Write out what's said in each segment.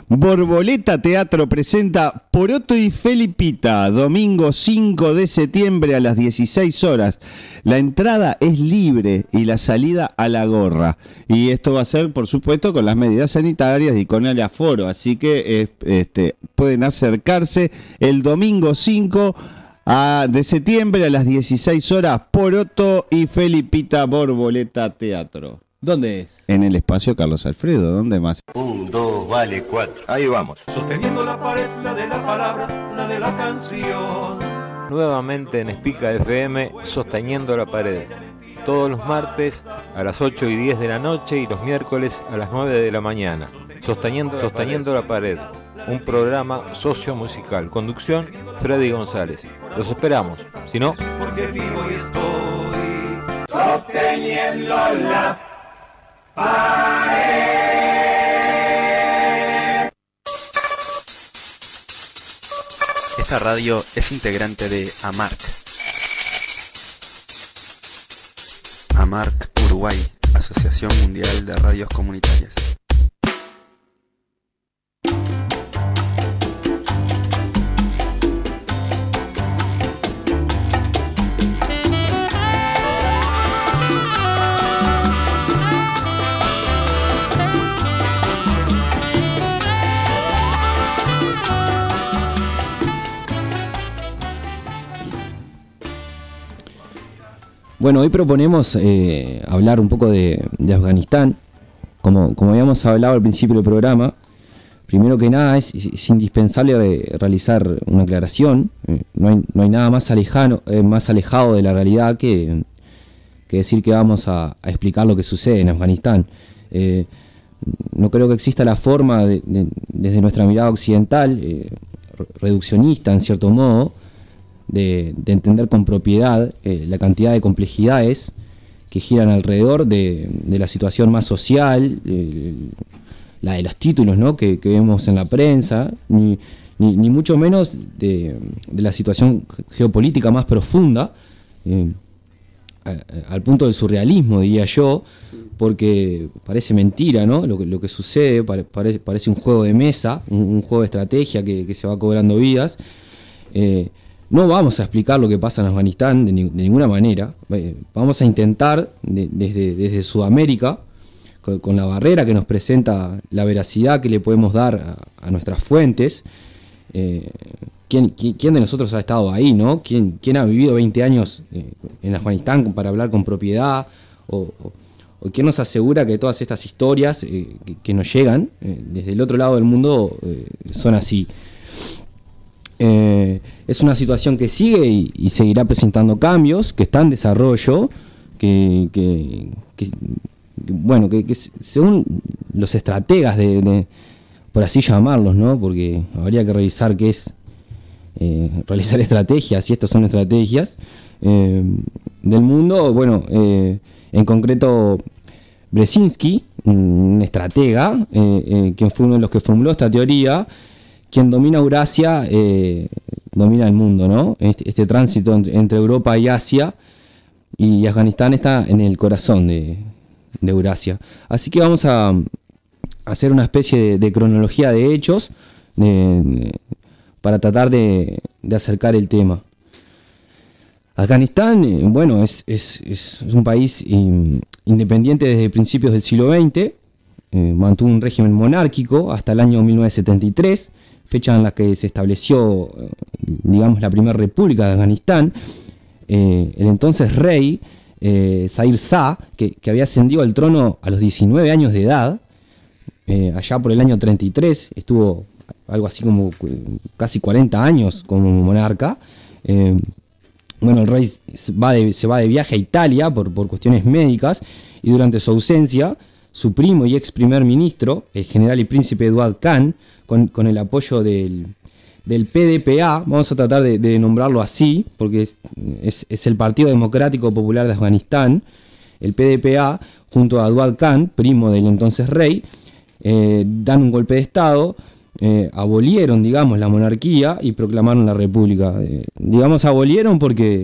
Borboleta Teatro presenta Poroto y Felipita, domingo 5 de septiembre a las 16 horas. La entrada es libre y la salida a la gorra. Y esto va a ser, por supuesto, con las medidas sanitarias y con el aforo. Así que pueden acercarse el domingo 5 de septiembre a las 16 horas. Poroto y Felipita, Borboleta Teatro. ¿Dónde es? En el espacio Carlos Alfredo. ¿Dónde más? 1, 2, vale 4. Ahí vamos. Sosteniendo la pared, la de la palabra, la de la canción. Nuevamente en Espica FM, Sosteniendo la pared. Todos los martes a las 8 y 10 de la noche y los miércoles a las 9 de la mañana. Sosteniendo la pared. Un programa sociomusical. Conducción, Freddy González. Los esperamos. Si no... Porque vivo y estoy sosteniendo la Esta radio es integrante de AMARC. AMARC Uruguay, Asociación Mundial de Radios Comunitarias. Bueno, hoy proponemos hablar un poco de Afganistán. Como habíamos hablado al principio del programa, primero que nada es indispensable realizar una aclaración. No hay nada más alejado de la realidad que decir que vamos a explicar lo que sucede en Afganistán. No creo que exista la forma, desde nuestra mirada occidental, reduccionista en cierto modo, de entender con propiedad la cantidad de complejidades que giran alrededor de la situación más social, la de los títulos, ¿no?, que vemos en la prensa, ni mucho menos de la situación geopolítica más profunda, al punto del surrealismo, diría yo, porque parece mentira, ¿no?, lo que sucede, parece un juego de mesa, un juego de estrategia que se va cobrando vidas. No vamos a explicar lo que pasa en Afganistán de ninguna manera. Vamos a intentar, desde Sudamérica, con la barrera que nos presenta la veracidad que le podemos dar a nuestras fuentes. ¿Quién de nosotros ha estado ahí, ¿no? ¿Quién ha vivido 20 años en Afganistán para hablar con propiedad? ¿O quién nos asegura que todas estas historias que nos llegan desde el otro lado del mundo son así? Es una situación que sigue y seguirá presentando cambios, que está en desarrollo, que según los estrategas por así llamarlos, ¿no?, porque habría que revisar qué es realizar estrategias, y estas son estrategias del mundo. En concreto Brzezinski, un estratega, quien fue uno de los que formuló esta teoría. Quien domina Eurasia domina el mundo, ¿no? Este tránsito entre Europa y Asia, y Afganistán está en el corazón de Eurasia. Así que vamos a hacer una especie de cronología de hechos para tratar de acercar el tema. Afganistán, es un país independiente desde principios del siglo XX, mantuvo un régimen monárquico hasta el año 1973, fecha en la que se estableció, la primera república de Afganistán. El entonces rey, Zahir Shah, que había ascendido al trono a los 19 años de edad, allá por el año 33, estuvo algo así como casi 40 años como monarca. El rey se va de viaje a Italia por cuestiones médicas, y durante su ausencia, su primo y ex primer ministro, el general y príncipe Eduard Khan, con el apoyo del PDPA, vamos a tratar de nombrarlo así, porque es el Partido Democrático Popular de Afganistán, el PDPA, junto a Eduard Khan, primo del entonces rey, dan un golpe de Estado, abolieron, la monarquía y proclamaron la república. Abolieron porque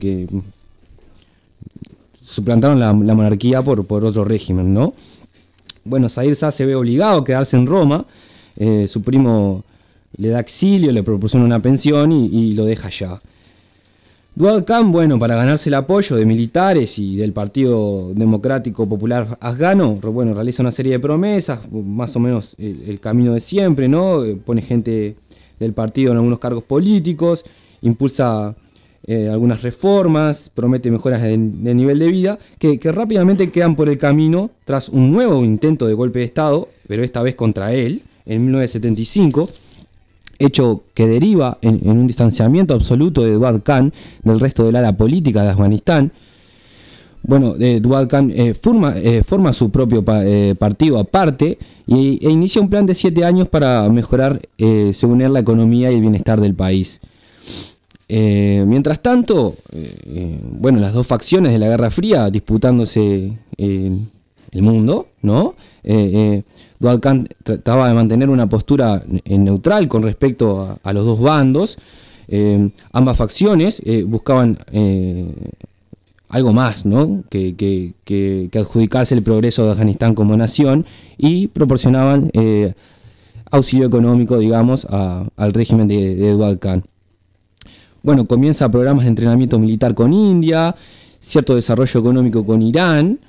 suplantaron la monarquía por otro régimen, ¿no? Zahir Shah se ve obligado a quedarse en Roma, Su primo le da exilio, le proporciona una pensión y lo deja allá. Duad Khan, bueno, para ganarse el apoyo de militares y del Partido Democrático Popular Afgano, bueno, realiza una serie de promesas, más o menos el camino de siempre, ¿no? Pone gente del partido en algunos cargos políticos, impulsa algunas reformas, promete mejoras de nivel de vida, que rápidamente quedan por el camino tras un nuevo intento de golpe de Estado, pero esta vez contra él, en 1975, hecho que deriva en un distanciamiento absoluto de Duad Khan del resto del ala política de Afganistán. Bueno, Duad Khan forma su propio partido aparte e inicia un plan de 7 años para mejorar, según él, la economía y el bienestar del país. Mientras tanto, bueno, las dos facciones de la Guerra Fría disputándose el mundo, ¿no? Duad Khan trataba de mantener una postura neutral con respecto a los dos bandos. Ambas facciones buscaban algo más, ¿no? que adjudicarse el progreso de Afganistán como nación, y proporcionaban auxilio económico, digamos, al régimen de Duad Khan. Bueno, comienza programas de entrenamiento militar con India, cierto desarrollo económico con Irán,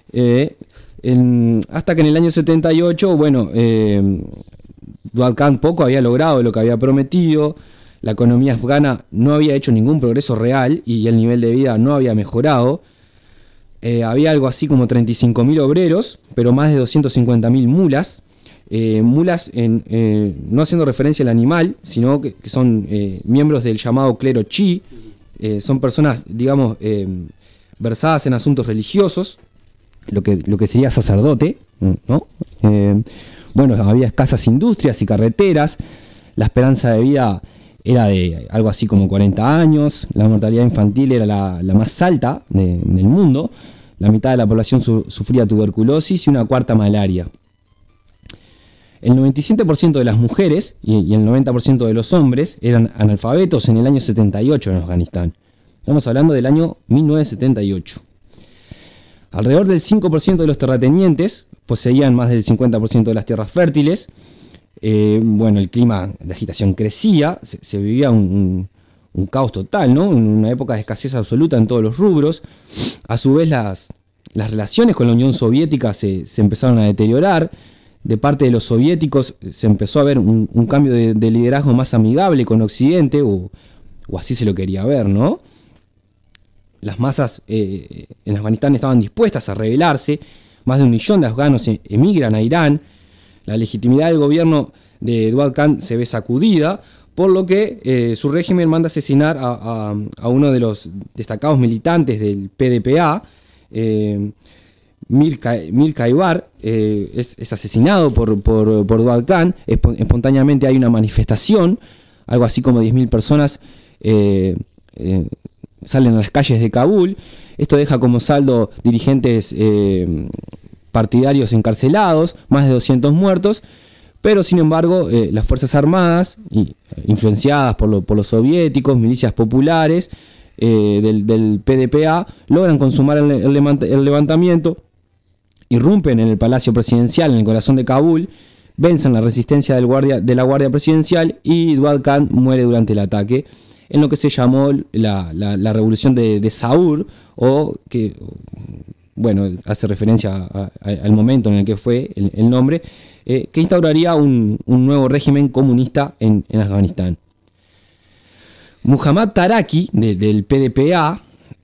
hasta que en el año 78, bueno, Duad Khan poco había logrado lo que había prometido. La economía afgana no había hecho ningún progreso real y el nivel de vida no había mejorado. Había algo así como 35.000 obreros, pero más de 250.000 mulas. Mulas no haciendo referencia al animal, sino que son miembros del llamado clero chi. Son personas, digamos, versadas en asuntos religiosos, lo que sería sacerdote, ¿no? Bueno, había escasas industrias y carreteras. La esperanza de vida era de algo así como 40 años. La mortalidad infantil era la más alta del mundo. La mitad de la población sufría tuberculosis y una cuarta malaria. El 97% de las mujeres y el 90% de los hombres eran analfabetos en el año 78 en Afganistán. Estamos hablando del año 1978. Alrededor del 5% de los terratenientes poseían más del 50% de las tierras fértiles. Bueno, el clima de agitación crecía, se vivía un caos total, ¿no? Una época de escasez absoluta en todos los rubros. A su vez, las relaciones con la Unión Soviética se empezaron a deteriorar. De parte de los soviéticos se empezó a ver un cambio de liderazgo más amigable con Occidente, o así se lo quería ver, ¿no? Las masas en Afganistán estaban dispuestas a rebelarse. Más de 1 millón de afganos emigran a Irán. La legitimidad del gobierno de Duad Khan se ve sacudida, por lo que su régimen manda asesinar a uno de los destacados militantes del PDPA, Mir Kaibar. Es asesinado por Duad Khan. Espontáneamente hay una manifestación, algo así como 10.000 personas salen a las calles de Kabul. Esto deja como saldo dirigentes partidarios encarcelados, más de 200 muertos, pero sin embargo las Fuerzas Armadas, influenciadas por los soviéticos, milicias populares del PDPA, logran consumar el levantamiento, irrumpen en el Palacio Presidencial en el corazón de Kabul, vencen la resistencia de la Guardia Presidencial y Duad Khan muere durante el ataque, en lo que se llamó la revolución de Saur, o que, bueno, hace referencia al momento en el que fue el nombre, que instauraría un nuevo régimen comunista en Afganistán. Muhammad Taraki, del PDPA,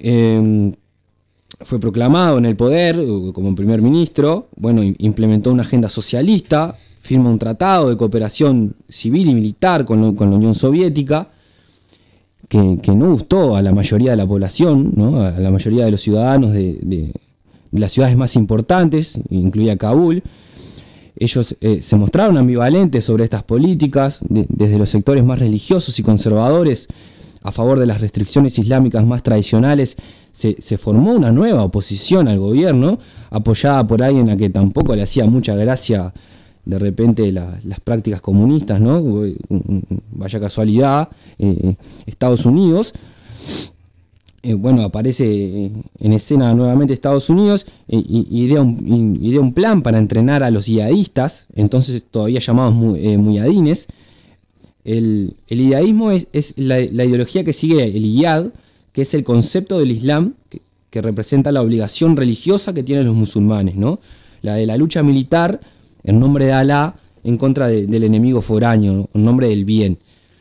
fue proclamado en el poder como primer ministro. Bueno, implementó una agenda socialista, firma un tratado de cooperación civil y militar con la Unión Soviética, que no gustó a la mayoría de la población, ¿no? A la mayoría de los ciudadanos de las ciudades más importantes, incluida Kabul. Ellos se mostraron ambivalentes sobre estas políticas, desde los sectores más religiosos y conservadores a favor de las restricciones islámicas más tradicionales. Se formó una nueva oposición al gobierno, apoyada por alguien a que tampoco le hacía mucha gracia de repente las prácticas comunistas, ¿no? Vaya casualidad, Estados Unidos. aparece en escena nuevamente Estados Unidos y idea un plan para entrenar a los yihadistas, entonces todavía llamados muyadines. El yihadismo es la ideología que sigue el yihad, que es el concepto del Islam que representa la obligación religiosa que tienen los musulmanes, ¿no? La de la lucha militar en nombre de Alá en contra del enemigo foráneo, ¿no? En nombre del bien.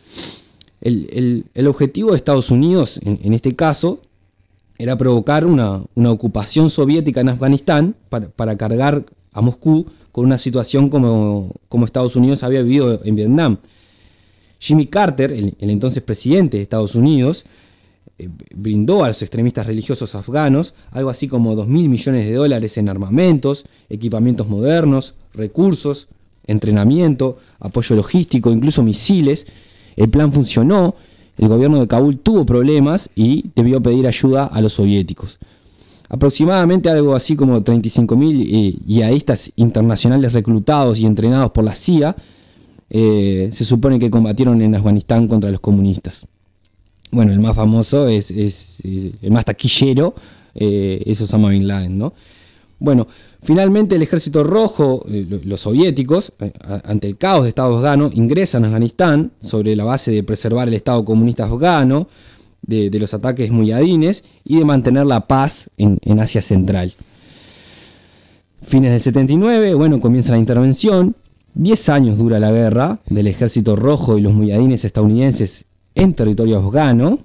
El objetivo de Estados Unidos, en este caso, era provocar una ocupación soviética en Afganistán para cargar a Moscú con una situación como Estados Unidos había vivido en Vietnam. Jimmy Carter, el entonces presidente de Estados Unidos, brindó a los extremistas religiosos afganos algo así como $2.000 millones en armamentos, equipamientos modernos, recursos, entrenamiento, apoyo logístico, incluso misiles. El plan funcionó, el gobierno de Kabul tuvo problemas y debió pedir ayuda a los soviéticos. Aproximadamente algo así como 35.000 yihadistas internacionales reclutados y entrenados por la CIA se supone que combatieron en Afganistán contra los comunistas. Bueno, el más famoso es el más taquillero, es Osama Bin Laden, ¿no? Bueno, finalmente el Ejército Rojo, los soviéticos, ante el caos de Estado afgano, ingresan a Afganistán sobre la base de preservar el Estado comunista afgano, de los ataques muyadines y de mantener la paz en Asia Central. Fines del 79, comienza la intervención. 10 años dura la guerra del Ejército Rojo y los muyadines estadounidenses en territorio afgano.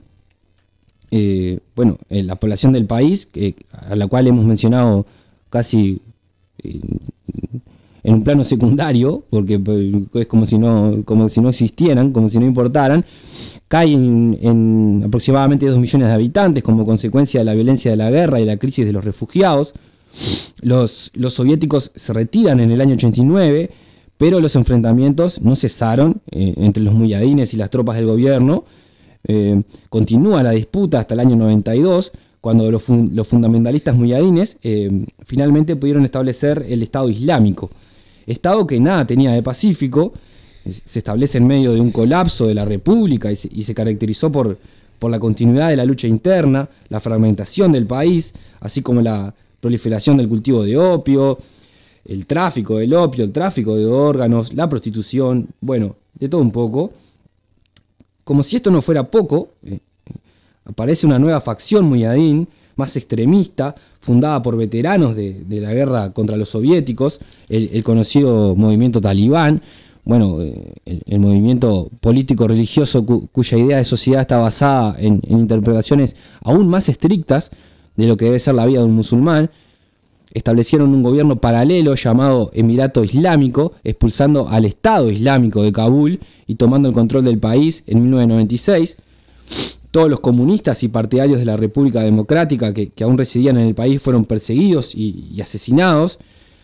La población del país, a la cual hemos mencionado casi en un plano secundario, porque es como si no existieran, como si no importaran, cae en aproximadamente 2 millones de habitantes como consecuencia de la violencia de la guerra y la crisis de los refugiados. Los soviéticos se retiran en el año 89, pero los enfrentamientos no cesaron entre los muyadines y las tropas del gobierno. Continúa la disputa hasta el año 92, cuando los fundamentalistas muyadines finalmente pudieron establecer el Estado Islámico. Estado que nada tenía de pacífico, se establece en medio de un colapso de la República y se caracterizó por la continuidad de la lucha interna, la fragmentación del país, así como la proliferación del cultivo de opio, el tráfico del opio, el tráfico de órganos, la prostitución, de todo un poco. Como si esto no fuera poco, aparece una nueva facción muyadín, más extremista, fundada por veteranos de la guerra contra los soviéticos, el conocido movimiento talibán, el movimiento político-religioso cuya idea de sociedad está basada en interpretaciones aún más estrictas de lo que debe ser la vida de un musulmán. Establecieron un gobierno paralelo llamado Emirato Islámico, expulsando al Estado Islámico de Kabul y tomando el control del país en 1996. Todos los comunistas y partidarios de la República Democrática que aún residían en el país fueron perseguidos y asesinados.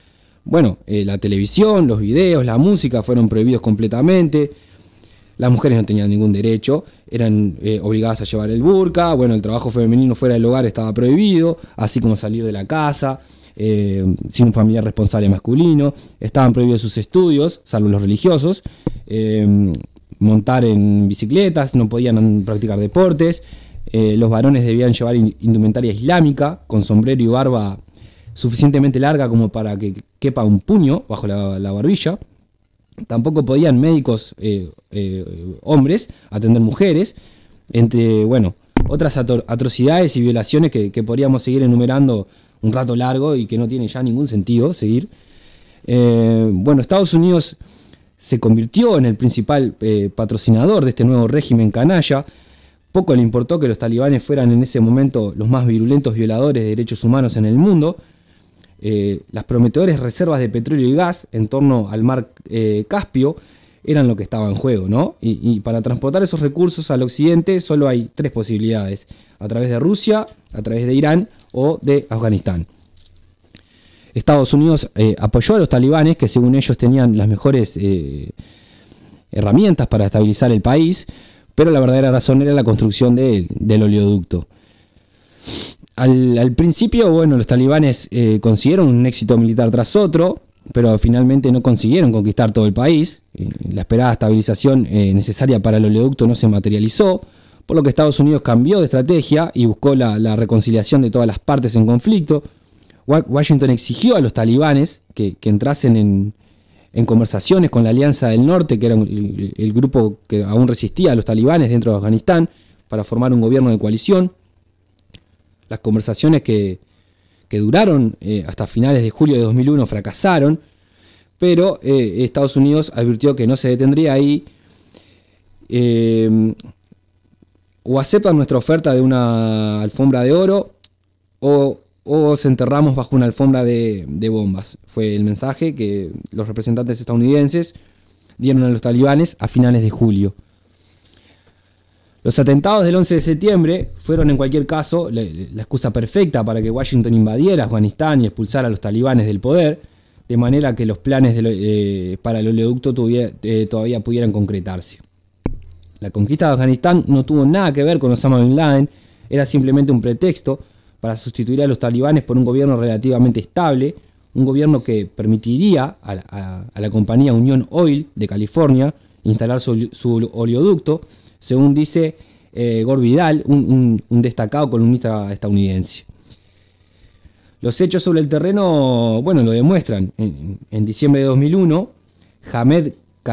La televisión, los videos, la música fueron prohibidos completamente. Las mujeres no tenían ningún derecho, eran obligadas a llevar el burka. El trabajo femenino fuera del hogar estaba prohibido, así como salir de la casa sin un familiar responsable masculino. Estaban prohibidos sus estudios, salvo los religiosos. Montar en bicicletas, no podían practicar deportes. Los varones debían llevar indumentaria islámica con sombrero y barba suficientemente larga como para que quepa un puño bajo la barbilla. Tampoco podían médicos hombres atender mujeres, entre otras atrocidades y violaciones que podríamos seguir enumerando un rato largo y que no tiene ya ningún sentido seguir. Estados Unidos se convirtió en el principal patrocinador de este nuevo régimen canalla. Poco le importó que los talibanes fueran en ese momento los más virulentos violadores de derechos humanos en el mundo. Las prometedoras reservas de petróleo y gas en torno al mar Caspio eran lo que estaba en juego, ¿no? Y para transportar esos recursos al occidente solo hay 3 posibilidades: a través de Rusia, a través de Irán o de Afganistán. Estados Unidos apoyó a los talibanes, que según ellos tenían las mejores herramientas para estabilizar el país, pero la verdadera razón era la construcción del oleoducto. Al principio, los talibanes consiguieron un éxito militar tras otro, pero finalmente no consiguieron conquistar todo el país. La esperada estabilización necesaria para el oleoducto no se materializó, por lo que Estados Unidos cambió de estrategia y buscó la reconciliación de todas las partes en conflicto. Washington exigió a los talibanes que entrasen en conversaciones con la Alianza del Norte, que era el grupo que aún resistía a los talibanes dentro de Afganistán, para formar un gobierno de coalición. Las conversaciones que duraron hasta finales de julio de 2001 fracasaron, pero Estados Unidos advirtió que no se detendría ahí. O aceptan nuestra oferta de una alfombra de oro o os enterramos bajo una alfombra de bombas. Fue el mensaje que los representantes estadounidenses dieron a los talibanes a finales de julio. Los atentados del 11 de septiembre fueron en cualquier caso la excusa perfecta para que Washington invadiera Afganistán y expulsara a los talibanes del poder, de manera que los planes para el oleoducto todavía pudieran concretarse. La conquista de Afganistán no tuvo nada que ver con Osama Bin Laden, era simplemente un pretexto para sustituir a los talibanes por un gobierno relativamente estable, un gobierno que permitiría a la compañía Union Oil de California instalar su oleoducto, según dice Gore Vidal, un destacado columnista estadounidense. Los hechos sobre el terreno, lo demuestran. En diciembre de 2001, Hamed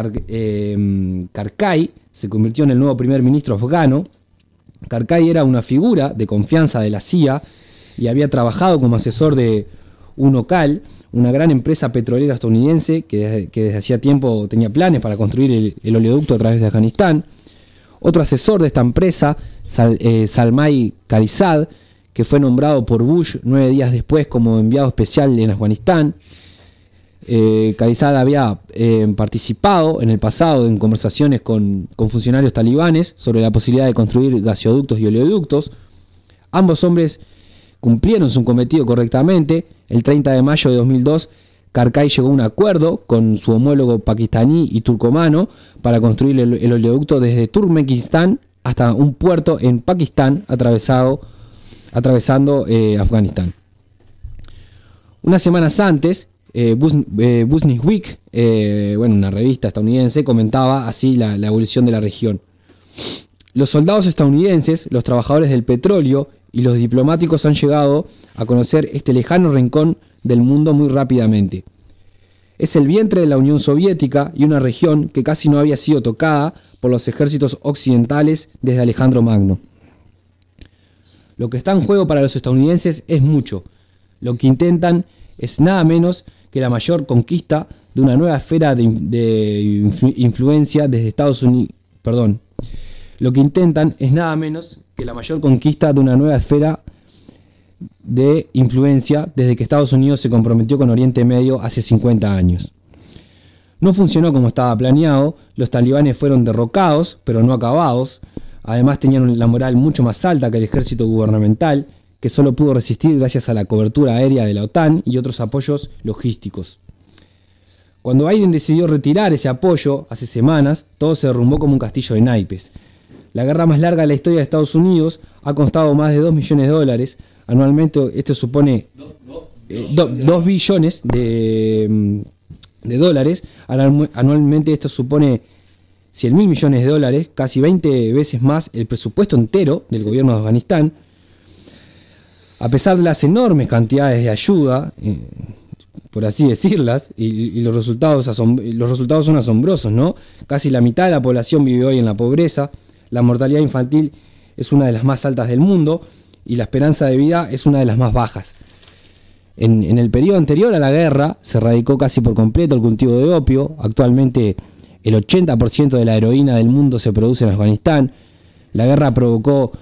Karzai se convirtió en el nuevo primer ministro afgano. Karzai era una figura de confianza de la CIA y había trabajado como asesor de UNOCAL, una gran empresa petrolera estadounidense que desde hacía tiempo tenía planes para construir el oleoducto a través de Afganistán. Otro asesor de esta empresa, Salmai Khalilzad, que fue nombrado por Bush 9 días después como enviado especial en Afganistán. Khalilzad había participado en el pasado en conversaciones con funcionarios talibanes sobre la posibilidad de construir gasoductos y oleoductos. Ambos hombres cumplieron su cometido correctamente. El 30 de mayo de 2002, Karzai llegó a un acuerdo con su homólogo pakistaní y turcomano para construir el oleoducto desde Turkmenistán hasta un puerto en Pakistán, atravesando Afganistán. Unas semanas antes, Businessweek, una revista estadounidense, comentaba así la evolución de la región. Los soldados estadounidenses, los trabajadores del petróleo y los diplomáticos han llegado a conocer este lejano rincón del mundo muy rápidamente. Es el vientre de la Unión Soviética y una región que casi no había sido tocada por los ejércitos occidentales desde Alejandro Magno. Lo que está en juego para los estadounidenses es mucho. Lo que intentan es nada menos que la mayor conquista de una nueva esfera de influencia desde Estados Unidos. Lo que intentan es nada menos que la mayor conquista de una nueva esfera de influencia desde que Estados Unidos se comprometió con Oriente Medio hace 50 años. No funcionó como estaba planeado, los talibanes fueron derrocados, pero no acabados. Además tenían la moral mucho más alta que el ejército gubernamental, que solo pudo resistir gracias a la cobertura aérea de la OTAN y otros apoyos logísticos. Cuando Biden decidió retirar ese apoyo hace semanas, todo se derrumbó como un castillo de naipes. La guerra más larga de la historia de Estados Unidos ha costado más de $2 millones. Anualmente esto supone 2 billones de dólares. Anualmente esto supone 100.000 millones de dólares, casi 20 veces más el presupuesto entero del gobierno de Afganistán. A pesar de las enormes cantidades de ayuda, por así decirlas, y los resultados son asombrosos, ¿no? Casi la mitad de la población vive hoy en la pobreza, la mortalidad infantil es una de las más altas del mundo y la esperanza de vida es una de las más bajas. En el periodo anterior a la guerra se erradicó casi por completo el cultivo de opio. Actualmente el 80% de la heroína del mundo se produce en Afganistán. La guerra provocó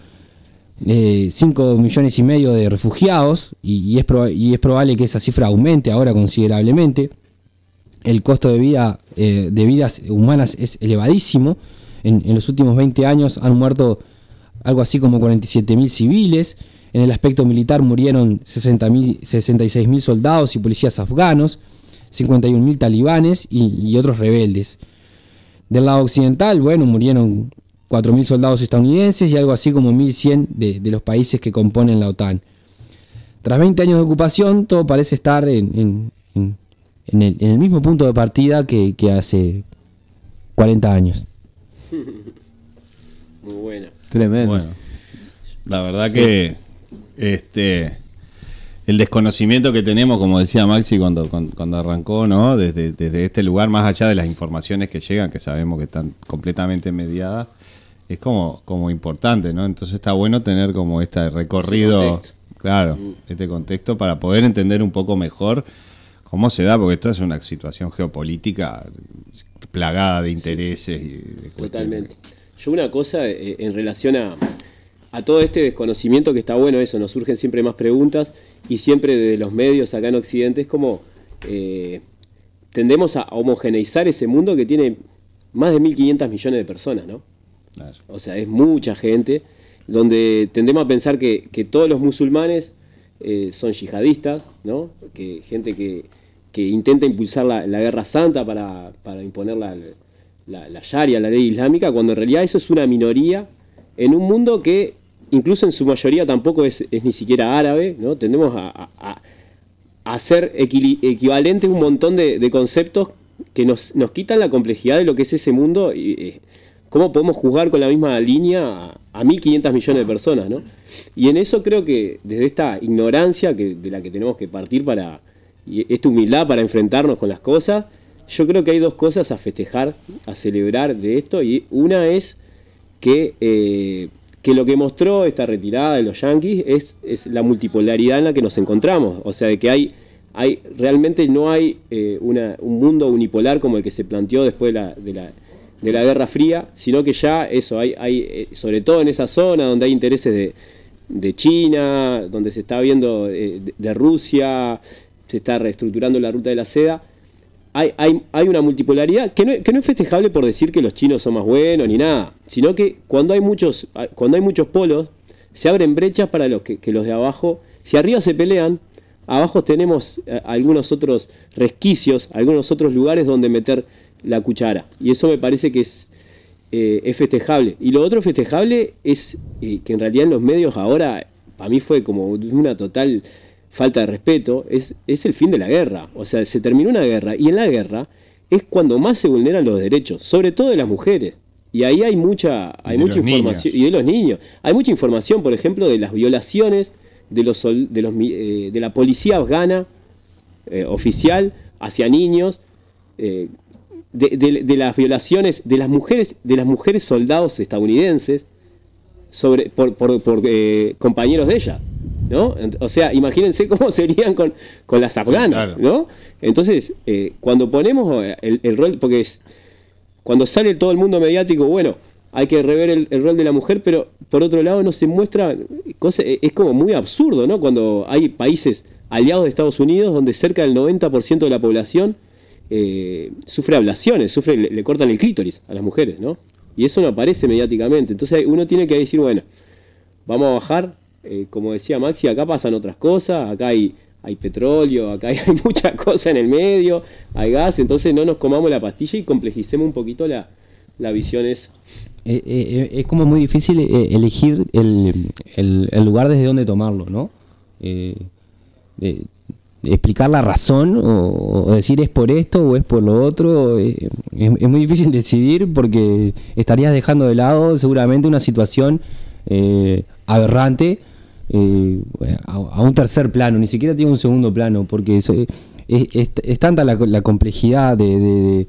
5,5 millones de refugiados y es probable que esa cifra aumente ahora considerablemente. El costo de vidas humanas es elevadísimo. En los últimos 20 años han muerto algo así como 47.000 civiles. En el aspecto militar murieron 66.000 soldados y policías afganos, 51.000 talibanes y otros rebeldes. Del lado occidental, murieron 4.000 soldados estadounidenses y algo así como 1.100 de los países que componen la OTAN. Tras 20 años de ocupación, todo parece estar en el mismo punto de partida que hace 40 años. Muy buena. Tremendo. Bueno, la verdad que el desconocimiento que tenemos, como decía Maxi cuando arrancó, ¿no? Desde este lugar, más allá de las informaciones que llegan, que sabemos que están completamente mediadas, es como importante, ¿no? Entonces está bueno tener como este recorrido, claro, este contexto para poder entender un poco mejor cómo se da, porque esto es una situación geopolítica plagada de intereses. Y de totalmente. Yo una cosa en relación a todo este desconocimiento, que está bueno eso, nos surgen siempre más preguntas y siempre de los medios acá en Occidente es como tendemos a homogeneizar ese mundo que tiene más de 1.500 millones de personas, ¿no? Claro. O sea, es mucha gente, donde tendemos a pensar que todos los musulmanes son yihadistas, ¿no? Que gente que intenta impulsar la guerra santa para imponer la sharia, la ley islámica, cuando en realidad eso es una minoría en un mundo que incluso en su mayoría tampoco es ni siquiera árabe, ¿no? Tendemos a hacer equivalente un montón de conceptos que nos quitan la complejidad de lo que es ese mundo y cómo podemos juzgar con la misma línea a 1.500 millones de personas, ¿no? Y en eso creo que desde esta ignorancia de la que tenemos que partir y esta humildad para enfrentarnos con las cosas, yo creo que hay dos cosas a festejar, a celebrar de esto, y una es que lo que mostró esta retirada de los yanquis es la multipolaridad en la que nos encontramos, o sea, de que realmente no hay un mundo unipolar como el que se planteó después de la Guerra Fría, sino que ya eso, hay sobre todo en esa zona donde hay intereses de China, donde se está viendo de Rusia, se está reestructurando la ruta de la seda, hay una multipolaridad que no es festejable por decir que los chinos son más buenos ni nada, sino que cuando hay muchos polos, se abren brechas para que los de abajo, si arriba se pelean, abajo tenemos algunos otros resquicios, algunos otros lugares donde meter la cuchara, y eso me parece que es festejable. Y lo otro festejable es que en realidad en los medios ahora, para mí fue como una total falta de respeto, es el fin de la guerra. O sea, se terminó una guerra, y en la guerra es cuando más se vulneran los derechos, sobre todo de las mujeres. Y ahí hay mucha información, y de los niños. Hay mucha información, por ejemplo, de las violaciones de la policía afgana oficial hacia niños, de las violaciones de las mujeres soldados estadounidenses por compañeros de ella, ¿no? O sea, imagínense cómo serían con las afganas, sí, claro, ¿no? Entonces, cuando ponemos el rol, porque cuando sale todo el mundo mediático, bueno, hay que rever el rol de la mujer, pero por otro lado no se muestra cosas, es como muy absurdo, ¿no? Cuando hay países aliados de Estados Unidos donde cerca del 90% de la población sufre ablaciones, le cortan el clítoris a las mujeres, ¿no? Y eso no aparece mediáticamente. Entonces uno tiene que decir, bueno, vamos a bajar, como decía Maxi, acá pasan otras cosas, acá hay petróleo, acá hay muchas cosas en el medio, hay gas, entonces no nos comamos la pastilla y complejicemos un poquito la visión esa. Es como muy difícil elegir el lugar desde donde tomarlo, ¿no? Explicar la razón o decir es por esto o es por lo otro, es muy difícil decidir porque estarías dejando de lado seguramente una situación aberrante a un tercer plano, ni siquiera tiene un segundo plano, porque es tanta la complejidad de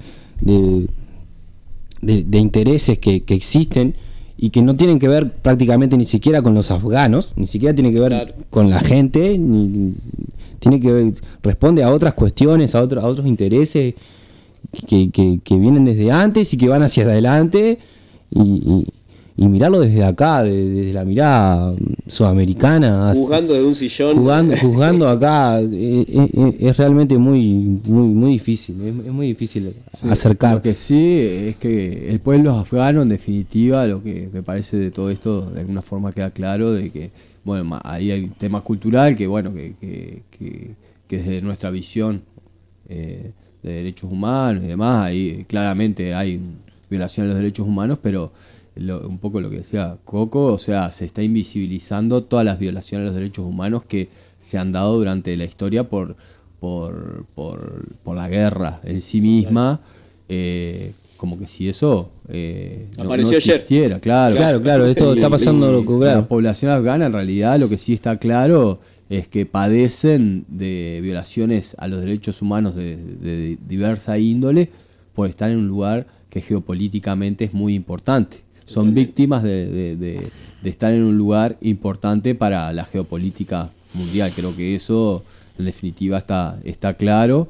intereses que existen y que no tienen que ver prácticamente ni siquiera con los afganos, ni siquiera tiene que ver, claro, con la gente, tiene que ver, responde a otras cuestiones, a otros intereses que vienen desde antes y que van hacia adelante, y mirarlo desde acá, desde la mirada sudamericana, juzgando desde un sillón, juzgando acá, es realmente muy difícil, es muy difícil, sí, acercar. Lo que sí es que el pueblo afgano, en definitiva, lo que me parece de todo esto, de alguna forma queda claro de que, bueno, ahí hay un tema cultural que, bueno, que desde nuestra visión de derechos humanos y demás, ahí claramente hay violación de los derechos humanos, pero un poco lo que decía Coco, o sea, se está invisibilizando todas las violaciones de los derechos humanos que se han dado durante la historia por la guerra en sí misma, como que si eso apareció no existiera. ayer. Claro. Esto está pasando. La población afgana, en realidad, lo que sí está claro es que padecen de violaciones a los derechos humanos de diversa índole por estar en un lugar que geopolíticamente es muy importante. Son víctimas de estar en un lugar importante para la geopolítica mundial. Creo que eso, en definitiva, está claro.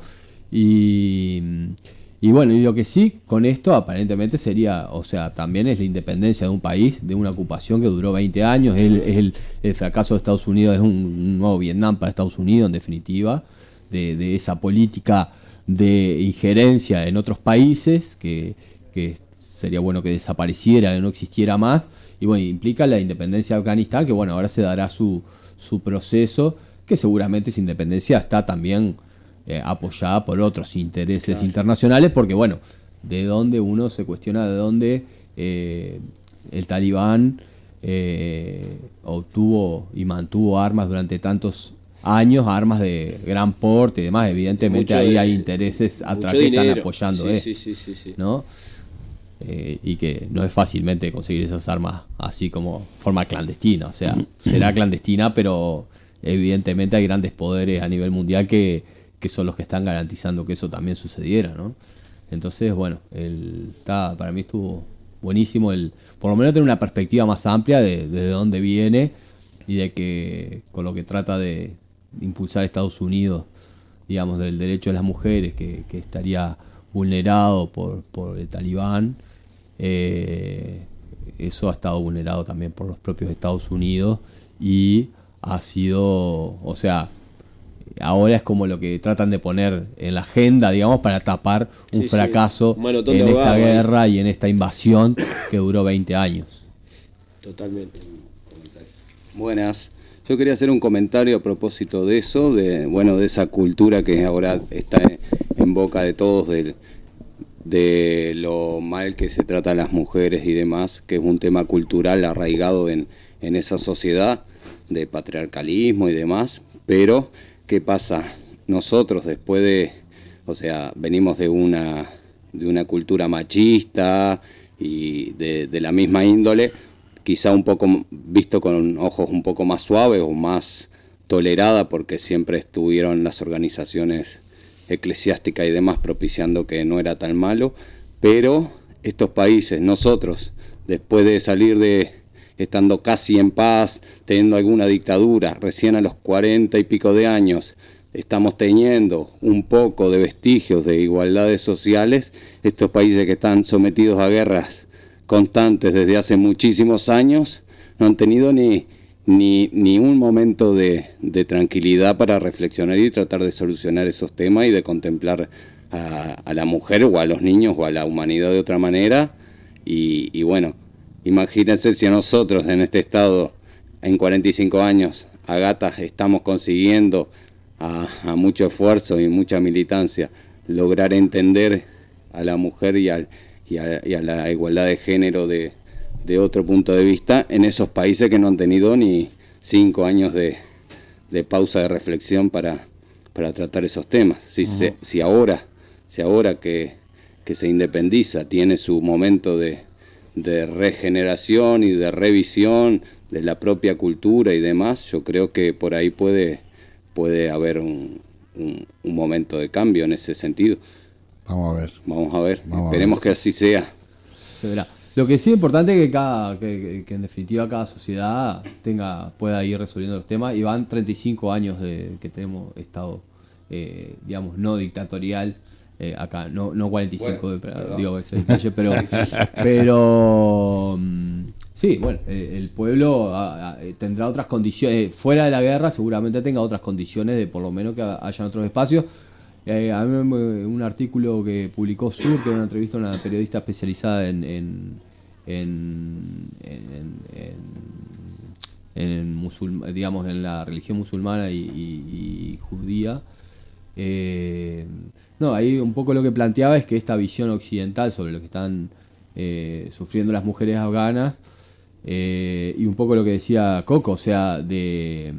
Y bueno, y lo que sí con esto aparentemente sería, o sea, también es la independencia de un país, de una ocupación que duró 20 años, el fracaso de Estados Unidos es un nuevo Vietnam para Estados Unidos, en definitiva, de esa política de injerencia en otros países, que sería bueno que desapareciera, que no existiera más, y bueno, implica la independencia de Afganistán, que bueno, ahora se dará su proceso, que seguramente esa independencia está también apoyada por otros intereses internacionales, porque bueno, de dónde uno se cuestiona de dónde el Talibán obtuvo y mantuvo armas durante tantos años, armas de gran porte y demás. Evidentemente ahí hay intereses atrás que están apoyando sí. ¿no? Y que no es fácilmente conseguir esas armas así como forma clandestina, o sea, será clandestina, pero evidentemente hay grandes poderes a nivel mundial que son los que están garantizando que eso también sucediera, ¿no? Entonces, bueno, para mí estuvo buenísimo por lo menos tener una perspectiva más amplia de dónde viene y de que con lo que trata de impulsar Estados Unidos, digamos, del derecho de las mujeres que estaría vulnerado por el Talibán, eso ha estado vulnerado también por los propios Estados Unidos y ha sido, o sea, ahora es como lo que tratan de poner en la agenda, digamos, para tapar un fracaso en esta guerra y en esta invasión que duró 20 años. Totalmente. Buenas. Yo quería hacer un comentario a propósito de eso, de esa cultura que ahora está en boca de todos, de lo mal que se trata a las mujeres y demás, que es un tema cultural arraigado en esa sociedad de patriarcalismo y demás, pero ¿qué pasa? Nosotros después venimos de una cultura machista y de la misma índole, quizá un poco visto con ojos un poco más suaves o más tolerada, porque siempre estuvieron las organizaciones eclesiásticas y demás propiciando que no era tan malo, pero estos países, nosotros, después de salir estando casi en paz, teniendo alguna dictadura, recién a los 40 y pico de años, estamos teniendo un poco de vestigios de igualdades sociales. Estos países que están sometidos a guerras constantes desde hace muchísimos años no han tenido ni un momento de tranquilidad para reflexionar y tratar de solucionar esos temas y de contemplar a la mujer o a los niños o a la humanidad de otra manera. Y bueno, imagínense si a nosotros en este estado, en 45 años, a gatas estamos consiguiendo a mucho esfuerzo y mucha militancia lograr entender a la mujer y a la igualdad de género de otro punto de vista en esos países que no han tenido ni 5 años de pausa de reflexión para tratar esos temas. Si ahora que se independiza tiene su momento de regeneración y de revisión de la propia cultura y demás, yo creo que por ahí puede haber un momento de cambio en ese sentido. Vamos a ver. Esperemos que así sea. Se verá. Lo que sí es importante es que en definitiva cada sociedad pueda ir resolviendo los temas, y van 35 años de que tenemos estado, digamos, no dictatorial. Acá, no 45, bueno, digo ese detalle, pero sí, bueno, el pueblo tendrá otras condiciones, fuera de la guerra seguramente tenga otras condiciones de por lo menos que hayan otros espacios. A mí un artículo que publicó Sur, que era una entrevista a una periodista especializada en digamos, en la religión musulmana y judía. Ahí un poco lo que planteaba es que esta visión occidental sobre lo que están sufriendo las mujeres afganas, y un poco lo que decía Coco, o sea, de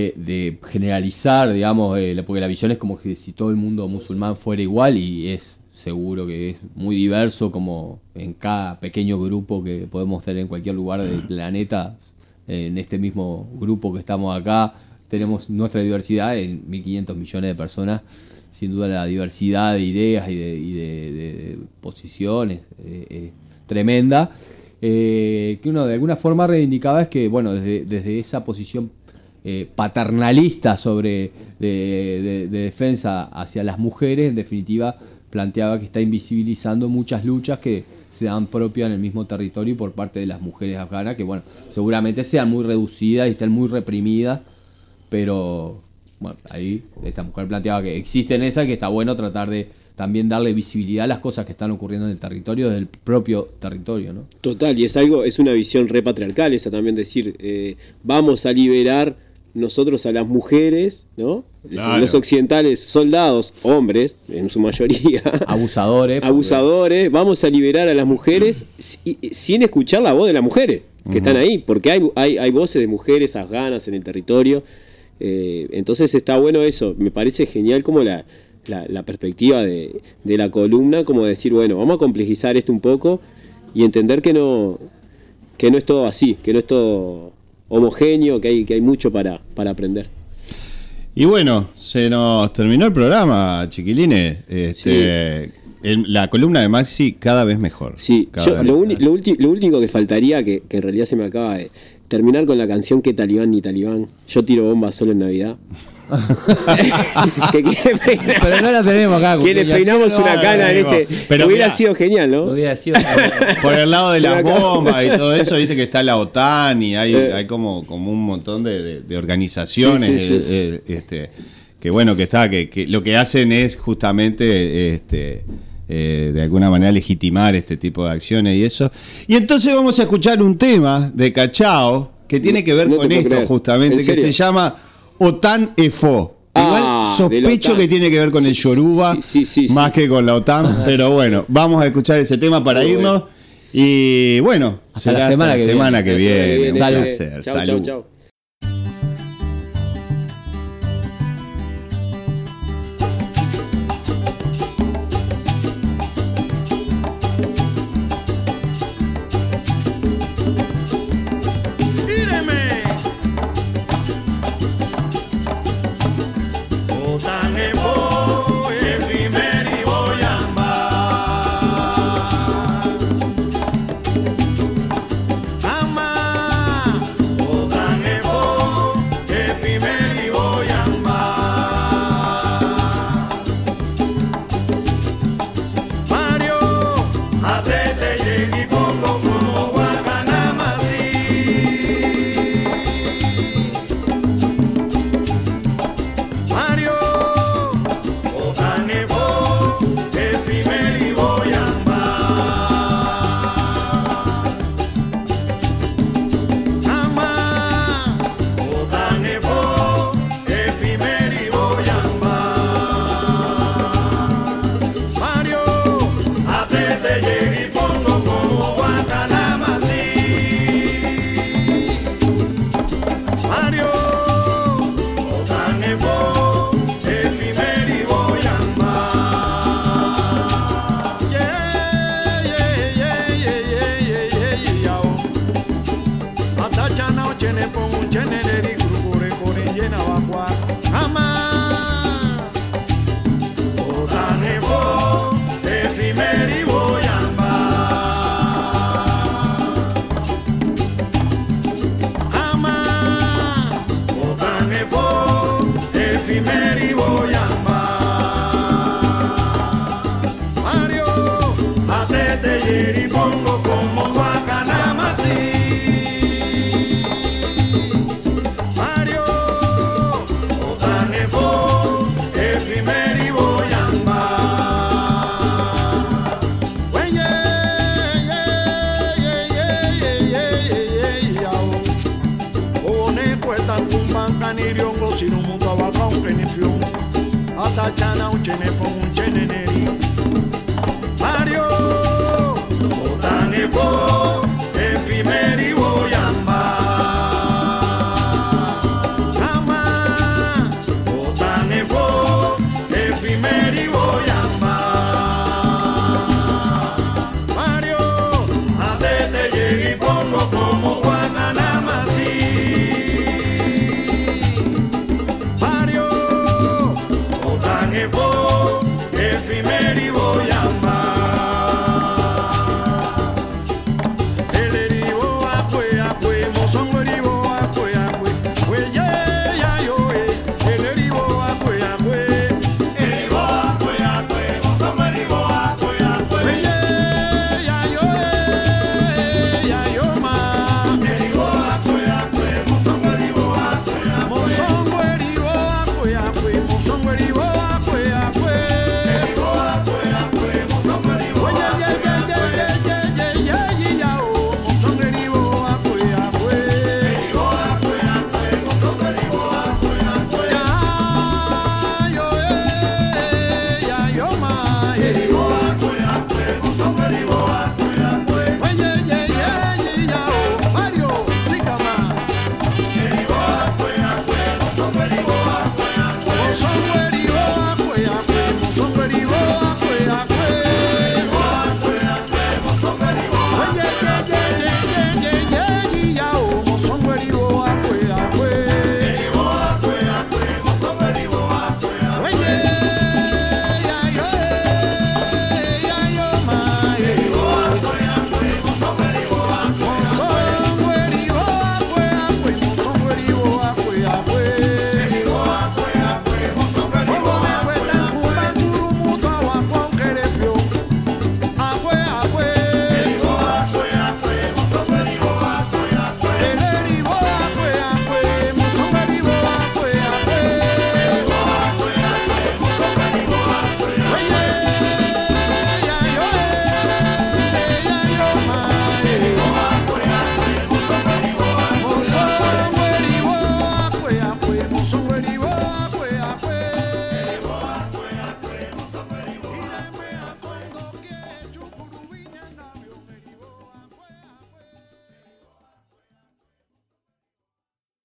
generalizar, digamos, porque la visión es como que si todo el mundo musulmán fuera igual, y es seguro que es muy diverso, como en cada pequeño grupo que podemos tener en cualquier lugar del planeta. En este mismo grupo que estamos acá tenemos nuestra diversidad en 1.500 millones de personas. Sin duda la diversidad de ideas y de posiciones es tremenda. Que uno de alguna forma reivindicaba es que, bueno, desde esa posición paternalista sobre de defensa hacia las mujeres, en definitiva planteaba que está invisibilizando muchas luchas que se dan propias en el mismo territorio y por parte de las mujeres afganas, que bueno, seguramente sean muy reducidas y estén muy reprimidas, pero bueno, ahí esta mujer planteaba que existen esas, que está bueno tratar de también darle visibilidad a las cosas que están ocurriendo en el territorio, desde el propio territorio, ¿no? Total, y es una visión repatriarcal esa también, decir, vamos a liberar nosotros a las mujeres, ¿no? Claro. Los occidentales, soldados, hombres, en su mayoría. Abusadores, vamos a liberar a las mujeres sin escuchar la voz de las mujeres que están ahí, porque hay voces de mujeres afganas en el territorio. Entonces está bueno eso, me parece genial como la perspectiva de la columna, como decir, bueno, vamos a complejizar esto un poco y entender que no es todo así, que no es todo homogéneo, que hay mucho para aprender. Y bueno, se nos terminó el programa, chiquilines. La columna de Maxi cada vez mejor. Sí, lo único que faltaría, que en realidad se me acaba de terminar con la canción Que Talibán ni Talibán. Yo tiro bombas solo en Navidad. Pero no la tenemos acá. Que le peinamos una cana en este. Pero hubiera sido genial, ¿no? Hubiera sido por el lado de las bombas y todo eso, viste que está la OTAN y hay como un montón de organizaciones. Sí. Que bueno, que lo que hacen es justamente de alguna manera legitimar este tipo de acciones y eso. Y entonces vamos a escuchar un tema de Cachao que tiene que ver con esto justamente, que se llama OTAN EFO. Igual sospecho que tiene que ver con el Yoruba más que con la OTAN, pero bueno, vamos a escuchar ese tema para irnos. Y bueno, hasta la semana que viene. Salud. Chau. como